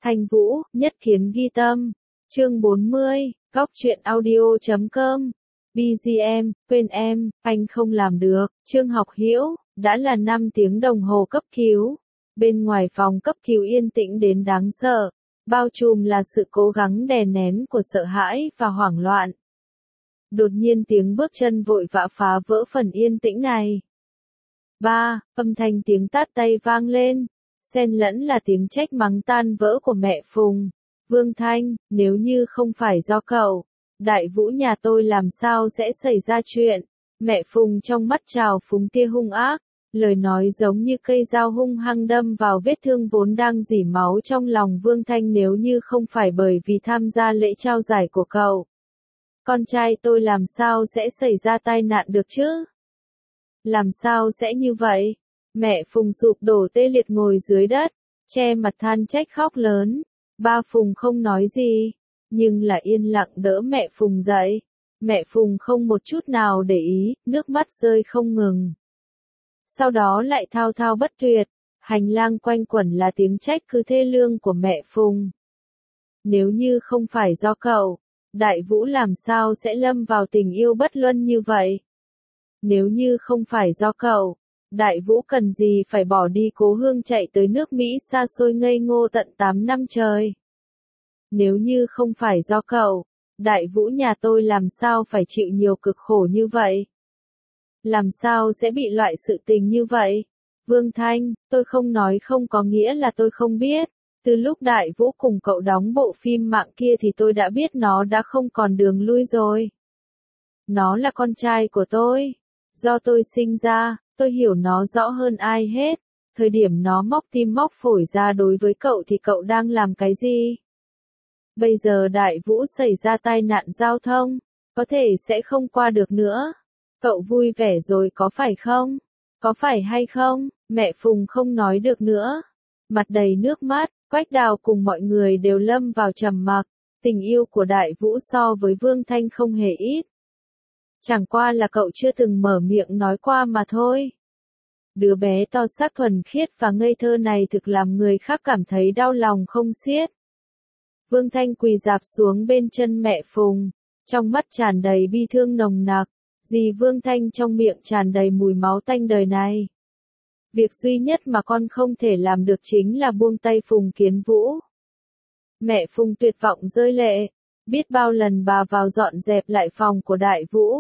Thanh Vũ, Nhất Kiến Ghi Tâm. Chương 40, Góc truyện audio.com. BGM, quên em, anh không làm được. Trương Học Hiểu, đã là 5 tiếng đồng hồ cấp cứu. Bên ngoài phòng cấp cứu yên tĩnh đến đáng sợ, bao trùm là sự cố gắng đè nén của sợ hãi và hoảng loạn. Đột nhiên tiếng bước chân vội vã phá vỡ phần yên tĩnh này. Âm thanh tiếng tát tay vang lên, xen lẫn là tiếng trách mắng tan vỡ của mẹ Phùng. Vương Thanh, nếu như không phải do cậu, Đại Vũ nhà tôi làm sao sẽ xảy ra chuyện? Mẹ Phùng trong mắt trào phúng tia hung ác, lời nói giống như cây dao hung hăng đâm vào vết thương vốn đang rỉ máu trong lòng Vương Thanh. Nếu như không phải bởi vì tham gia lễ trao giải của cậu, con trai tôi làm sao sẽ xảy ra tai nạn được chứ? Làm sao sẽ như vậy? Mẹ Phùng sụp đổ tê liệt ngồi dưới đất, che mặt than trách khóc lớn. Ba Phùng không nói gì, nhưng là yên lặng đỡ mẹ Phùng dậy. Mẹ Phùng không một chút nào để ý, nước mắt rơi không ngừng. Sau đó lại thao thao bất tuyệt, hành lang quanh quẩn là tiếng trách cứ thê lương của mẹ Phùng. Nếu như không phải do cậu, Đại Vũ làm sao sẽ lâm vào tình yêu bất luân như vậy? Nếu như không phải do cậu, Đại Vũ cần gì phải bỏ đi cố hương chạy tới nước Mỹ xa xôi ngây ngô tận 8 năm trời? Nếu như không phải do cậu, Đại Vũ nhà tôi làm sao phải chịu nhiều cực khổ như vậy? Làm sao sẽ bị loại sự tình như vậy? Vương Thanh, tôi không nói không có nghĩa là tôi không biết. Từ lúc Đại Vũ cùng cậu đóng bộ phim mạng kia thì tôi đã biết nó đã không còn đường lui rồi. Nó là con trai của tôi. Do tôi sinh ra, tôi hiểu nó rõ hơn ai hết. Thời điểm nó móc tim móc phổi ra đối với cậu thì cậu đang làm cái gì? Bây giờ Đại Vũ xảy ra tai nạn giao thông, có thể sẽ không qua được nữa. Cậu vui vẻ rồi có phải không? Có phải hay không? Mẹ Phùng không nói được nữa. Mặt đầy nước mắt, Quách Đào cùng mọi người đều lâm vào trầm mặc. Tình yêu của Đại Vũ so với Vương Thanh không hề ít. Chẳng qua là cậu chưa từng mở miệng nói qua mà thôi. Đứa bé to xác thuần khiết và ngây thơ này thực làm người khác cảm thấy đau lòng không xiết. Vương Thanh quỳ rạp xuống bên chân mẹ Phùng, trong mắt tràn đầy bi thương nồng nặc. Dì Vương Thanh trong miệng tràn đầy mùi máu tanh đời này. Việc duy nhất mà con không thể làm được chính là buông tay Phùng Kiến Vũ. Mẹ Phùng tuyệt vọng rơi lệ, biết bao lần bà vào dọn dẹp lại phòng của Đại Vũ.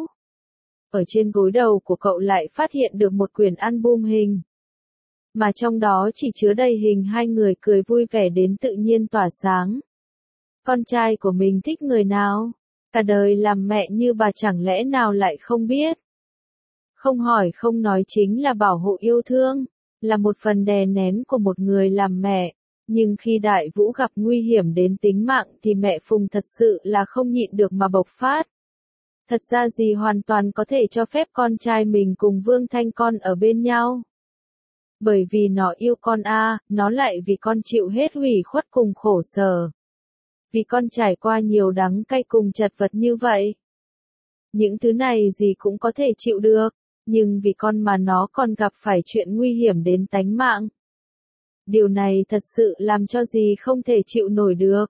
Ở trên gối đầu của cậu lại phát hiện được một quyển album hình. Mà trong đó chỉ chứa đầy hình hai người cười vui vẻ đến tự nhiên tỏa sáng. Con trai của mình thích người nào? Cả đời làm mẹ như bà chẳng lẽ nào lại không biết? Không hỏi không nói chính là bảo hộ yêu thương, là một phần đè nén của một người làm mẹ. Nhưng khi Đại Vũ gặp nguy hiểm đến tính mạng thì mẹ Phùng thật sự là không nhịn được mà bộc phát. Thật ra dì hoàn toàn có thể cho phép con trai mình cùng Vương Thanh con ở bên nhau. Bởi vì nó yêu con nó lại vì con chịu hết ủy khuất cùng khổ sở. Vì con trải qua nhiều đắng cay cùng chật vật như vậy. Những thứ này dì cũng có thể chịu được, nhưng vì con mà nó còn gặp phải chuyện nguy hiểm đến tánh mạng. Điều này thật sự làm cho dì không thể chịu nổi được.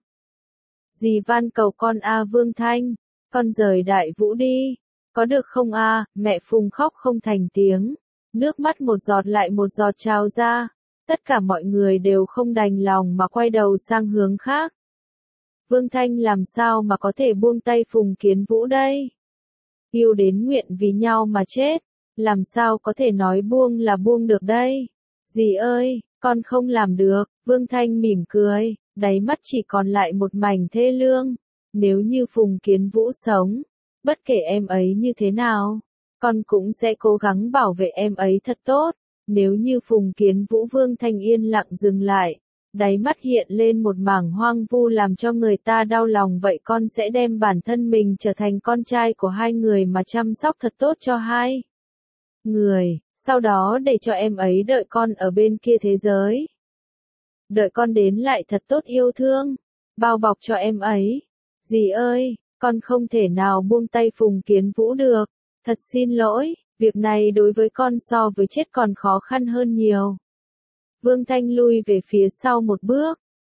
Dì van cầu con Vương Thanh, con rời Đại Vũ đi, có được không Mẹ Phùng khóc không thành tiếng, nước mắt một giọt lại một giọt trào ra, tất cả mọi người đều không đành lòng mà quay đầu sang hướng khác. Vương Thanh làm sao mà có thể buông tay Phùng Kiến Vũ đây? Yêu đến nguyện vì nhau mà chết, làm sao có thể nói buông là buông được đây? Dì ơi, con không làm được. Vương Thanh mỉm cười, đáy mắt chỉ còn lại một mảnh thê lương. Nếu như Phùng Kiến Vũ sống, bất kể em ấy như thế nào, con cũng sẽ cố gắng bảo vệ em ấy thật tốt. Nếu như Phùng Kiến Vũ Vương Thanh yên lặng dừng lại, đáy mắt hiện lên một mảng hoang vu làm cho người ta đau lòng. Vậy con sẽ đem bản thân mình trở thành con trai của hai người mà chăm sóc thật tốt cho hai người, sau đó để cho em ấy đợi con ở bên kia thế giới. Đợi con đến lại thật tốt yêu thương, bao bọc cho em ấy. Dì ơi, con không thể nào buông tay Phùng Kiến Vũ được. Thật xin lỗi, việc này đối với con so với chết còn khó khăn hơn nhiều. Vương Thanh lui về phía sau một bước,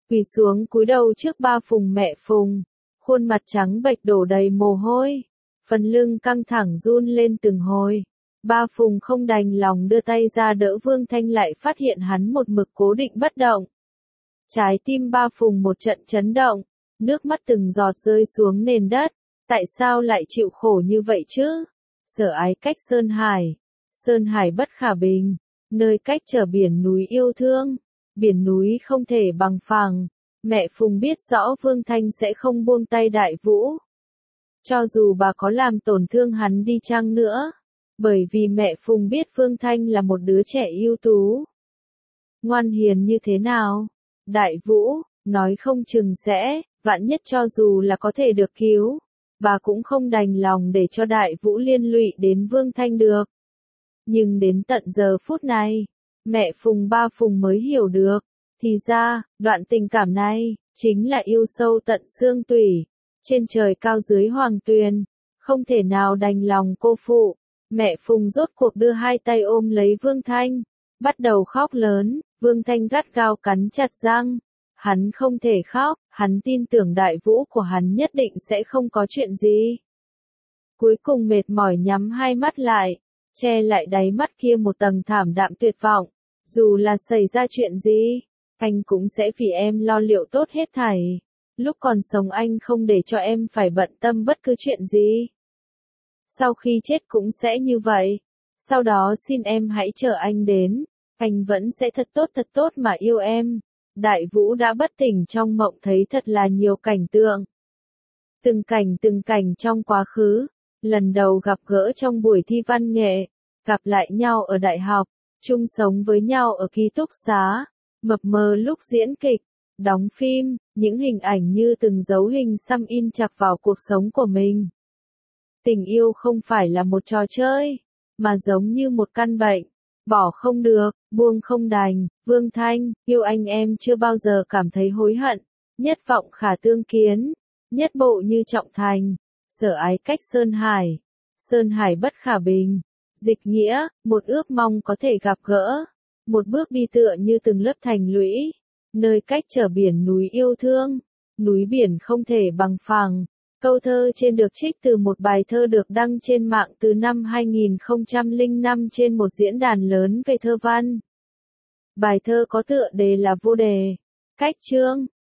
quỳ xuống cúi đầu trước ba Phùng mẹ Phùng, khuôn mặt trắng bệch đổ đầy mồ hôi, phần lưng căng thẳng run lên từng hồi. Ba Phùng không đành lòng đưa tay ra đỡ Vương Thanh lại phát hiện hắn một mực cố định bất động. Trái tim ba Phùng một trận chấn động, nước mắt từng giọt rơi xuống nền đất, tại sao lại chịu khổ như vậy chứ? Sở Ái cách Sơn Hải bất khả bình, nơi cách trở biển núi yêu thương, biển núi không thể bằng phẳng. Mẹ Phùng biết rõ Vương Thanh sẽ không buông tay Đại Vũ. Cho dù bà có làm tổn thương hắn đi chăng nữa, bởi vì mẹ Phùng biết Vương Thanh là một đứa trẻ ưu tú. Ngoan hiền như thế nào? Đại Vũ, nói không chừng sẽ, vạn nhất cho dù là có thể được cứu, bà cũng không đành lòng để cho Đại Vũ liên lụy đến Vương Thanh được. Nhưng đến tận giờ phút này, mẹ Phùng ba Phùng mới hiểu được, thì ra, đoạn tình cảm này, chính là yêu sâu tận xương tủy, trên trời cao dưới hoàng tuyền, không thể nào đành lòng cô phụ. Mẹ Phùng rốt cuộc đưa hai tay ôm lấy Vương Thanh, bắt đầu khóc lớn, Vương Thanh gắt gao cắn chặt răng. Hắn không thể khóc, hắn tin tưởng Đại Vũ của hắn nhất định sẽ không có chuyện gì. Cuối cùng mệt mỏi nhắm hai mắt lại, che lại đáy mắt kia một tầng thảm đạm tuyệt vọng. Dù là xảy ra chuyện gì, anh cũng sẽ vì em lo liệu tốt hết thảy. Lúc còn sống anh không để cho em phải bận tâm bất cứ chuyện gì. Sau khi chết cũng sẽ như vậy. Sau đó xin em hãy chờ anh đến. Anh vẫn sẽ thật tốt mà yêu em. Đại Vũ đã bất tỉnh trong mộng thấy thật là nhiều cảnh tượng. Từng cảnh trong quá khứ. Lần đầu gặp gỡ trong buổi thi văn nghệ. Gặp lại nhau ở đại học. Chung sống với nhau ở ký túc xá. Mập mờ lúc diễn kịch. Đóng phim. Những hình ảnh như từng dấu hình xăm in chặt vào cuộc sống của mình. Tình yêu không phải là một trò chơi, mà giống như một căn bệnh. Bỏ không được, buông không đành. Vương Thanh, yêu anh em chưa bao giờ cảm thấy hối hận. Nhất vọng khả tương kiến. Nhất bộ như trọng thành. Sở Ái cách Sơn Hải bất khả bình. Dịch nghĩa, một ước mong có thể gặp gỡ. Một bước đi tựa như từng lớp thành lũy. Nơi cách trở biển núi yêu thương. Núi biển không thể bằng phẳng. Câu thơ trên được trích từ một bài thơ được đăng trên mạng từ năm 2005 trên một diễn đàn lớn về thơ văn. Bài thơ có tựa đề là vô đề. Cách chương,